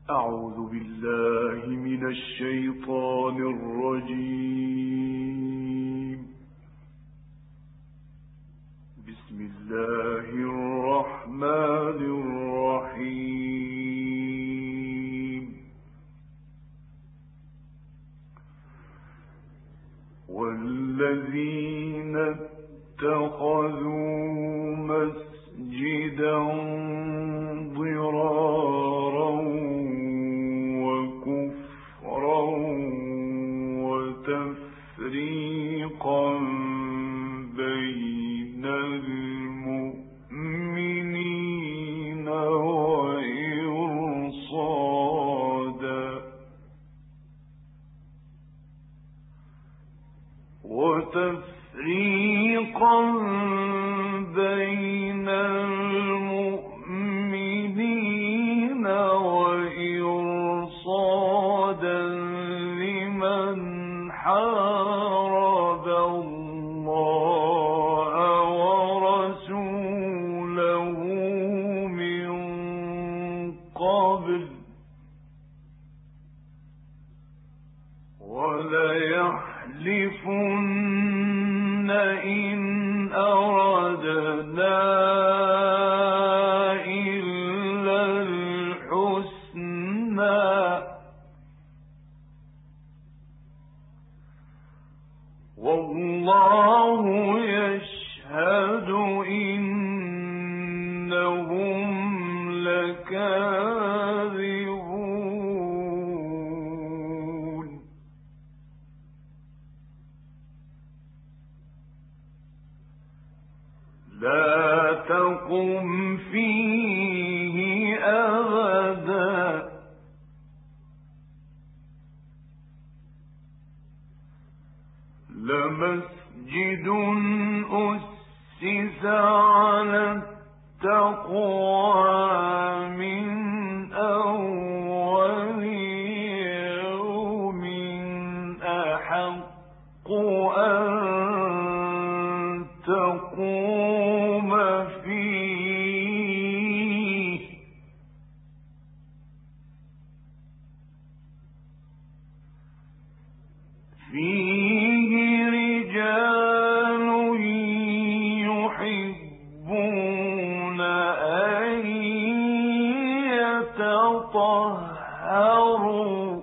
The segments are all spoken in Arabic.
أعوذ بالله من الشيطان الرجيم. بسم الله الرحمن الرحيم. والذين اتخذوا مسجدا ضرارا وكفرا وتفريقا بين المؤمنين وإرصادا بين المؤمنين وإرصادا لمن حارب الله ورسوله من قبل وليحلفن إن أردنا إلا الحسنى والله يشهد إنهم لكاذبون. لا تقم فيه أبدا لمسجد أسس على التقوى من أول يوم أحق أن تقوم فيه رجال يحبون أن يتطهروا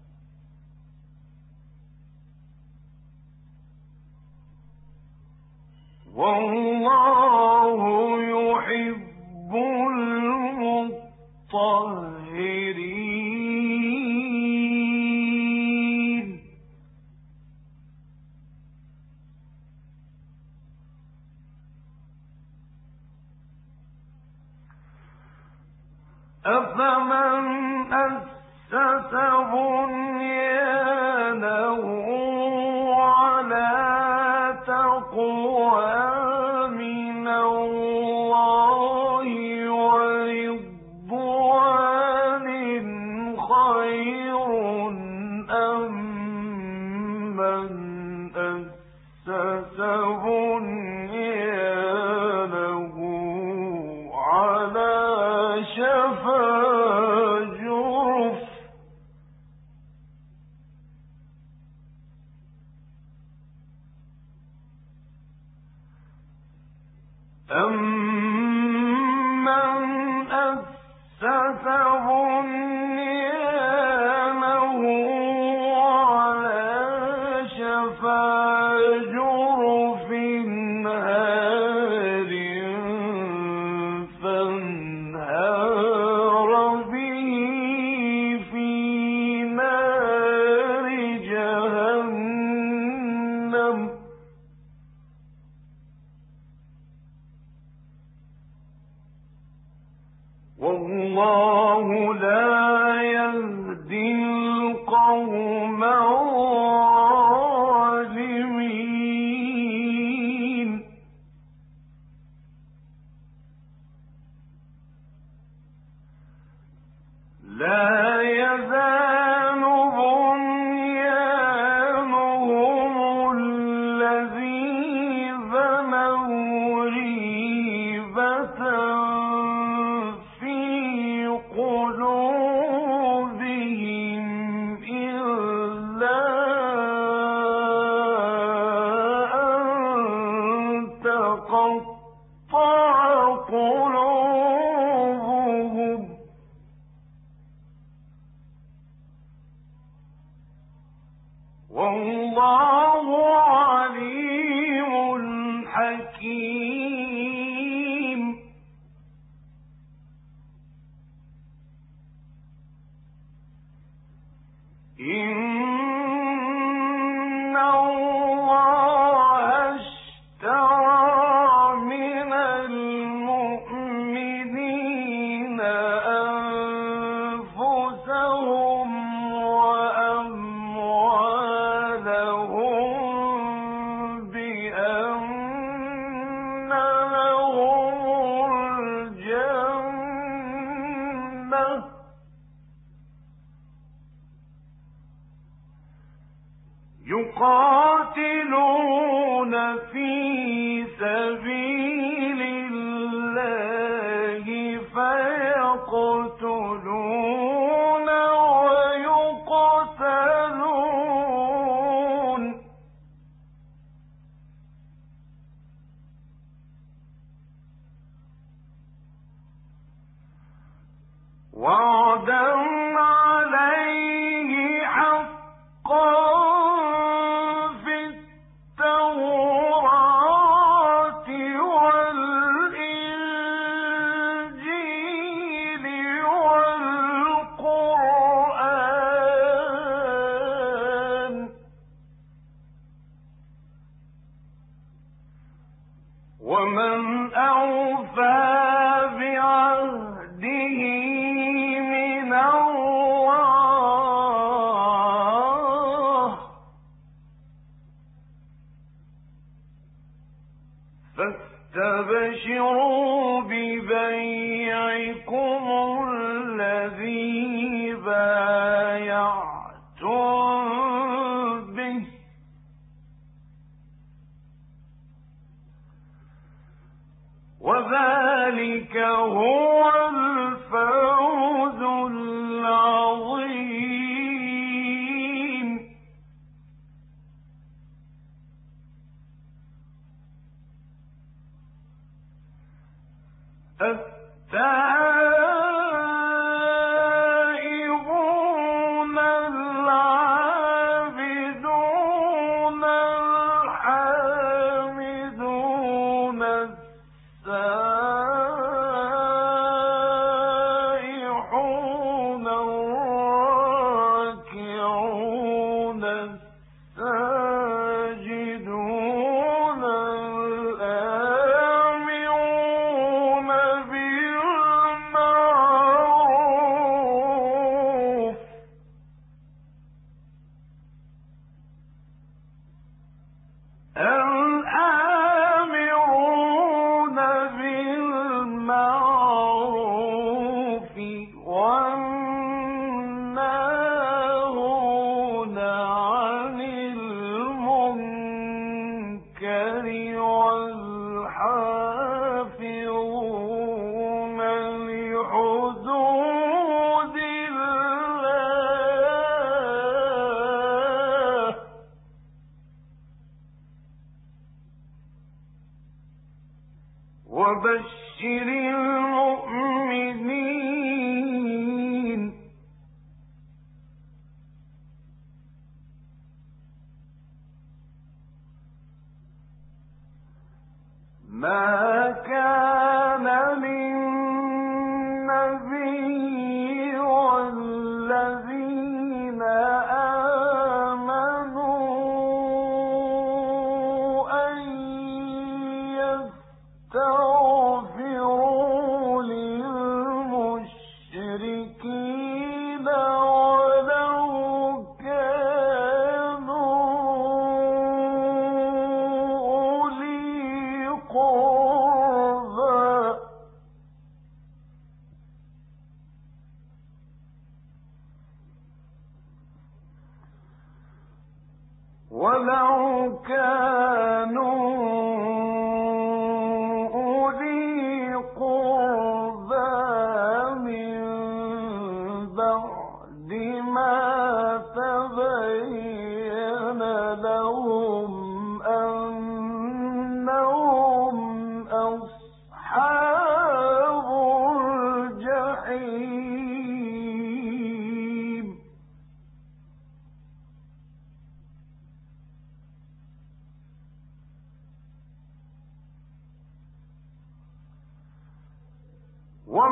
والله يحب المطهرين. أفمن أسس بنيانه على تقوى من الله ورضوان خير أم من أسس بنيانه على شفا جرف أمن أسس بنيانه على شفا جرف هار فانهار به في نار جهنم والله لا يهدي القوم الظالمين. لا يزال بنيانهم الذي بنوا ريبة في قلوبهم والله عليم حكيم. إن الله اشترى من المؤمنين أنفسهم وأموالهم بأن لهم الجنة يقاتلون في سبيل الله فيقتلون ويقتلون وعدا عليه حقا ومن أوفى بعهده من الله فاستبشروا ببيعكم الذي بايعتم به وذلك هو الفوز العظيم. التائبون العابدون الحامدون السائحون الراكعون الساجدون الآمرون بالمعروف والناهون عن المنكر والحافظون لحدود الله وبشر المؤمنين. ما كان للنبي والذين آمنوا أن يستغفروا للمشركين ولو كانوا أولي قربى من بعد ما تبين لهم أنهم أصحاب الجحيم.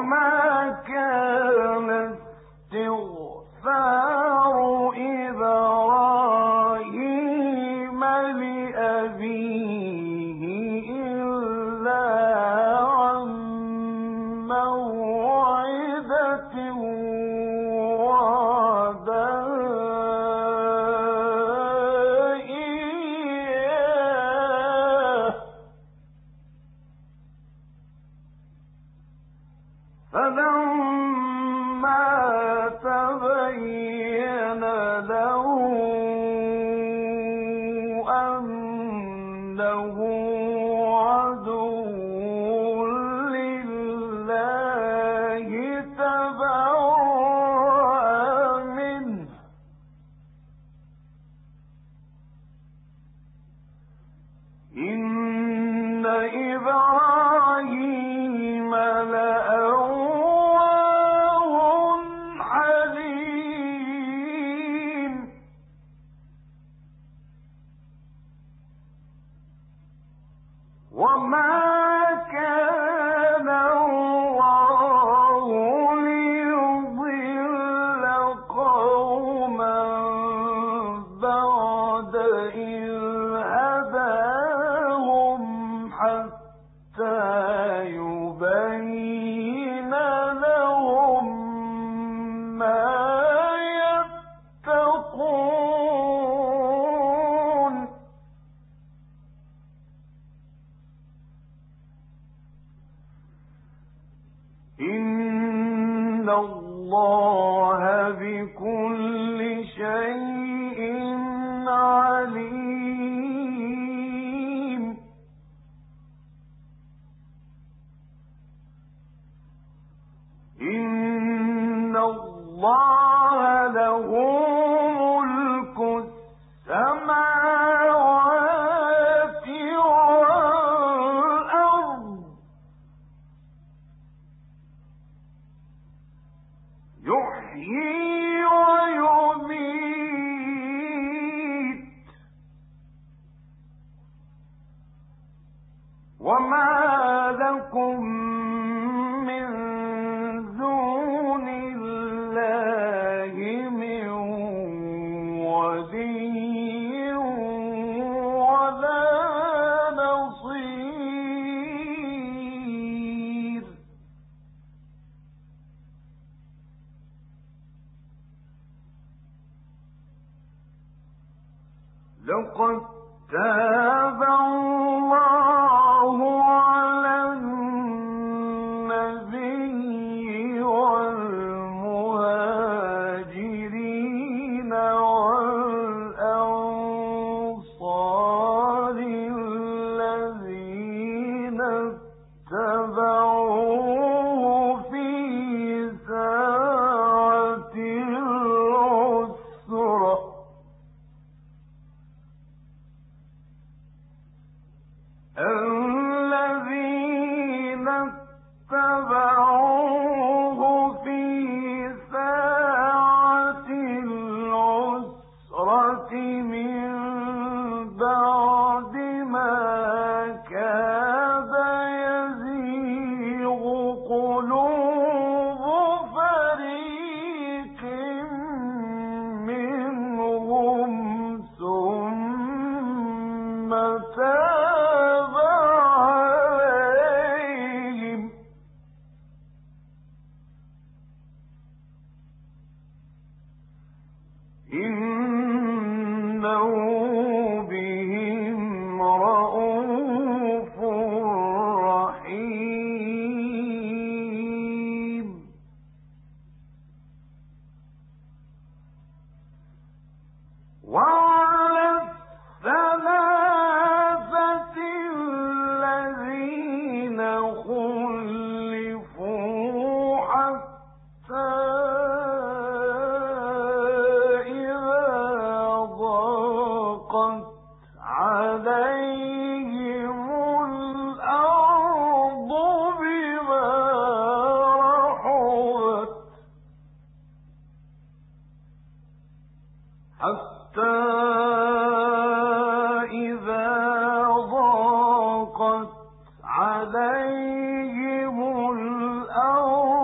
لقد تاب الله على النبي والمهاجرين والأنصار الذين اتبعوه في ساعة العسرة الذين اتبعوه في ساعة العسرة من بعد ما كاد يزيغ قلوب فريق منهم ثم تاب عليهم إنه بهم رءوف رحيم وعلى الثلاثة الذين خلفوا حتى إذا ضاقت عليهم الأرض بما رحبت حتى إذا ضاقت عليهم الأرض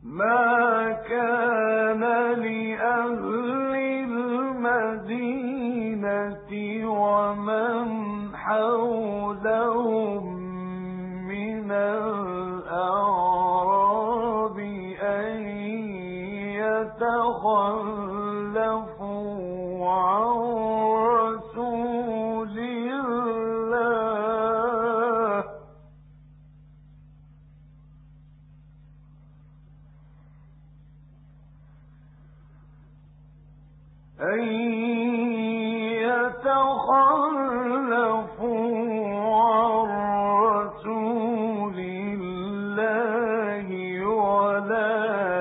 ما كان لأهل المدينة ومن حولهم من الأعراب أن يتخلفوا عن رسول الله ولا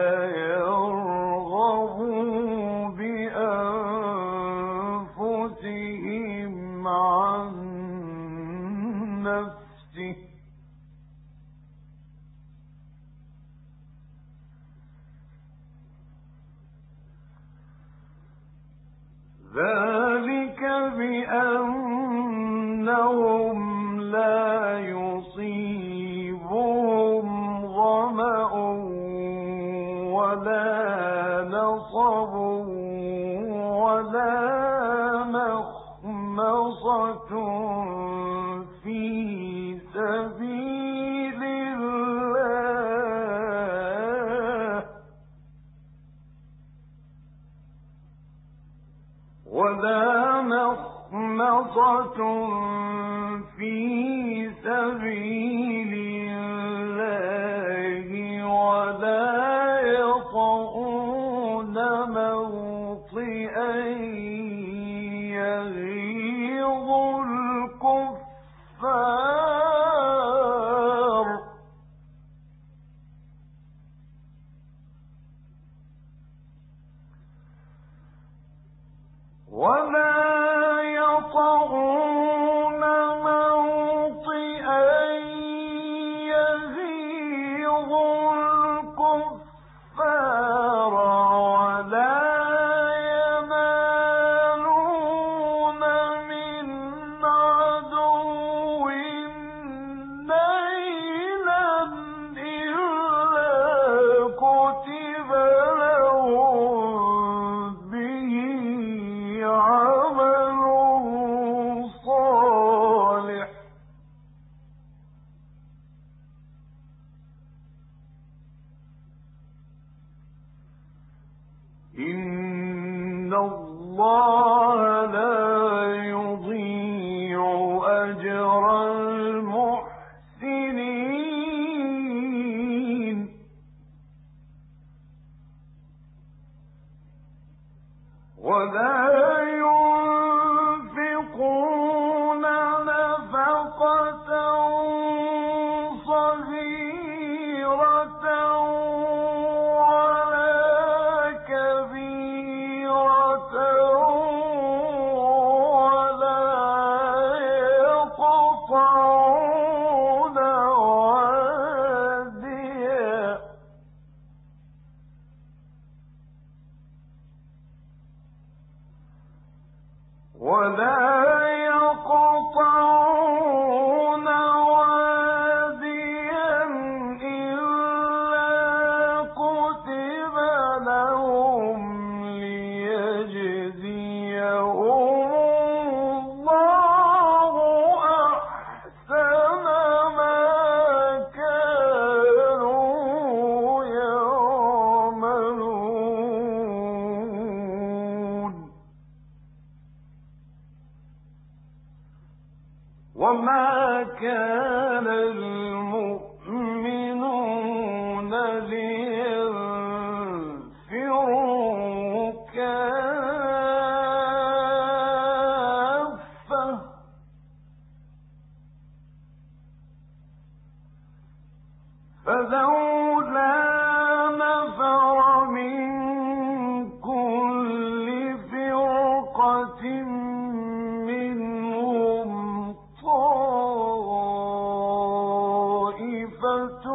يرغبوا بأنفسهم عن نفسه ذلك بأنهم لا يصيبهم ظمأ ولا نصب ولا مخمصة في سبيل الله ولا مخمصة في سبيل الله ولا يطؤون موطئا يغيظ الكفار ولا يمالون من عدو نيلا إلا كتب لهم به عمل صالح إن الله لا يضيع أجر المحسنين ولا ينفقون نفقة صغيرة ولا كبيرة ولا يقطعون واديا إلا كتب لهم ليجزيهم الله أحسن ما كانوا يعملون وما كان المؤمنون لينفروا كافة فلولا نفر من كل فرقة منهم طائفة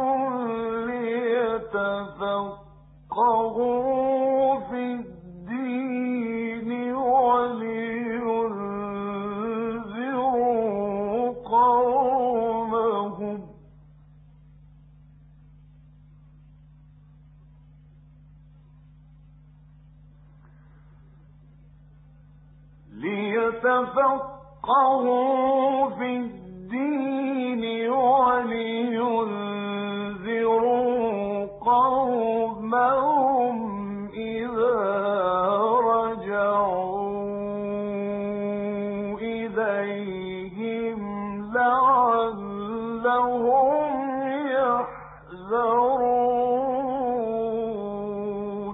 ليتفقهوا في الدين ولينذروا قومهم ليتفقهوا في الدين ولينذروا قومهم إذا رجعوا إليهم لعلهم يحذرون.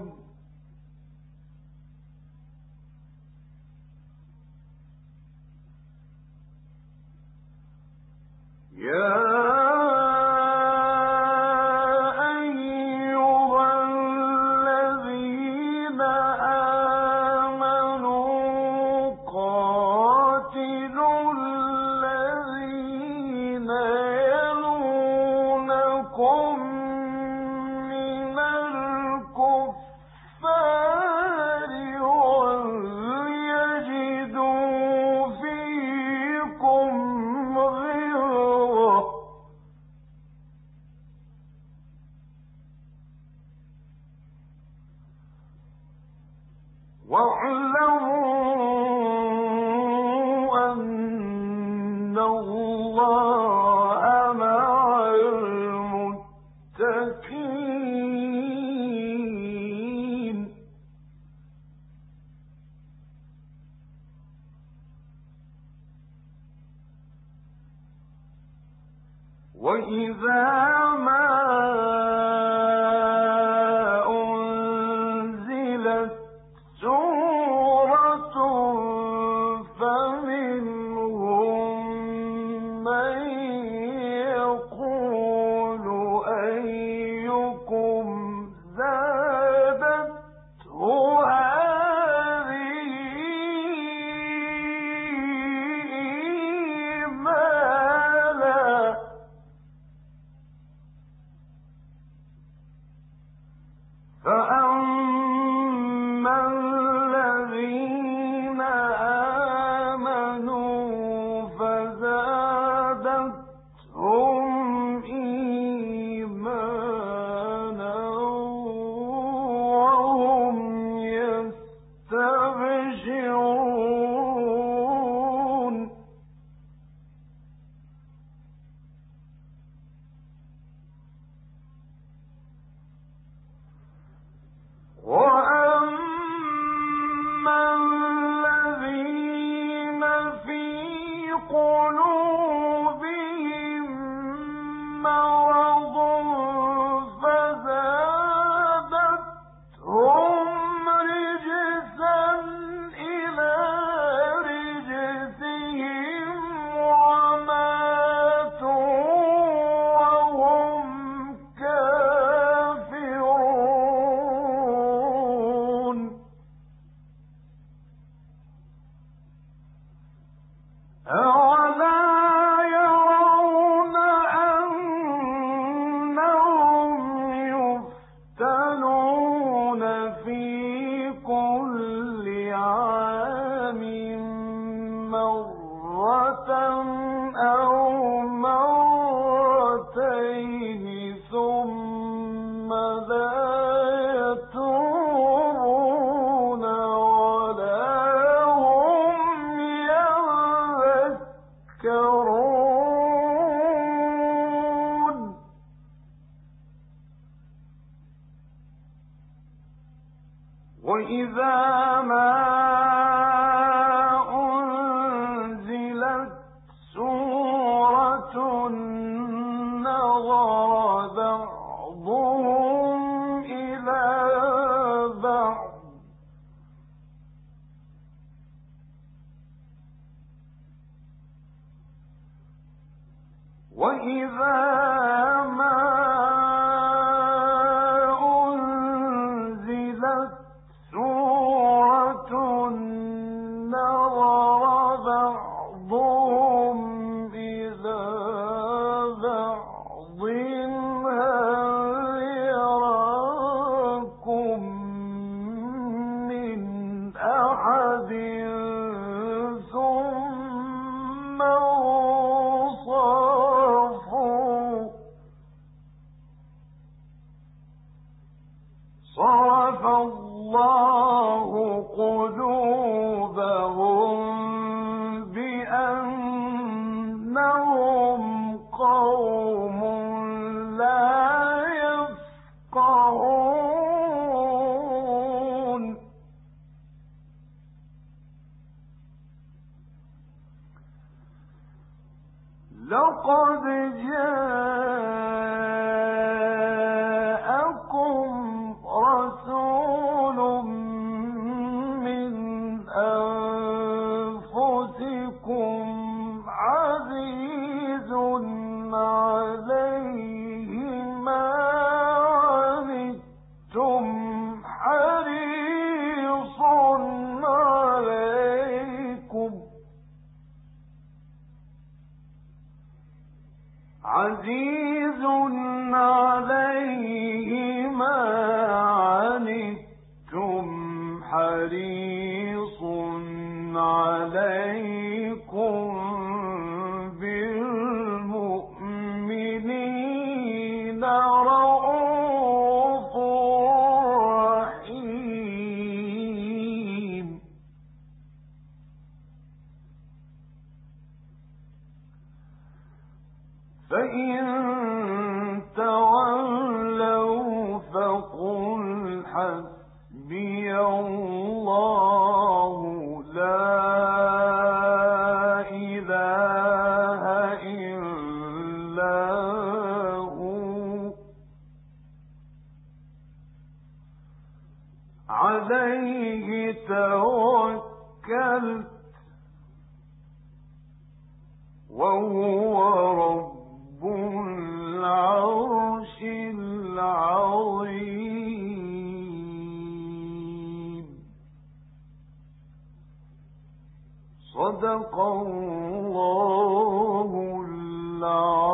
واعلموا أن الله مع المتقين. وإذا ما أنزلت سورة فمنهم من يقول أيكم زادته هذه إيمانا فأما الذين آمنوا فزادتهم إيمانا وهم يستبشرون. وأما الذين في قلوبهم مرض فزادتهم رجسا إلى رجسهم وماتوا وهم كافرون. أولا يرون أنهم يفتنون في كل عام مرة أو مرتين ثم لا يتوبون ولا هم يذكرون. وإذا ما أنزلت سورة نظر بعضهم إلى بعض وإذا ما أنزلت سورة نظر بعضهم إلى بعض هل يراكم من أحد ثم انصرفوا. صرف الله قلوبهم عزيز عليه ما عنتم حريص عليكم بالمؤمنين رءوف رحيم. فإن تولوا فقل حسبي الله لا إله إلا هو عليه توكلت وهو رب العرش العظيم. صدق الله العظيم.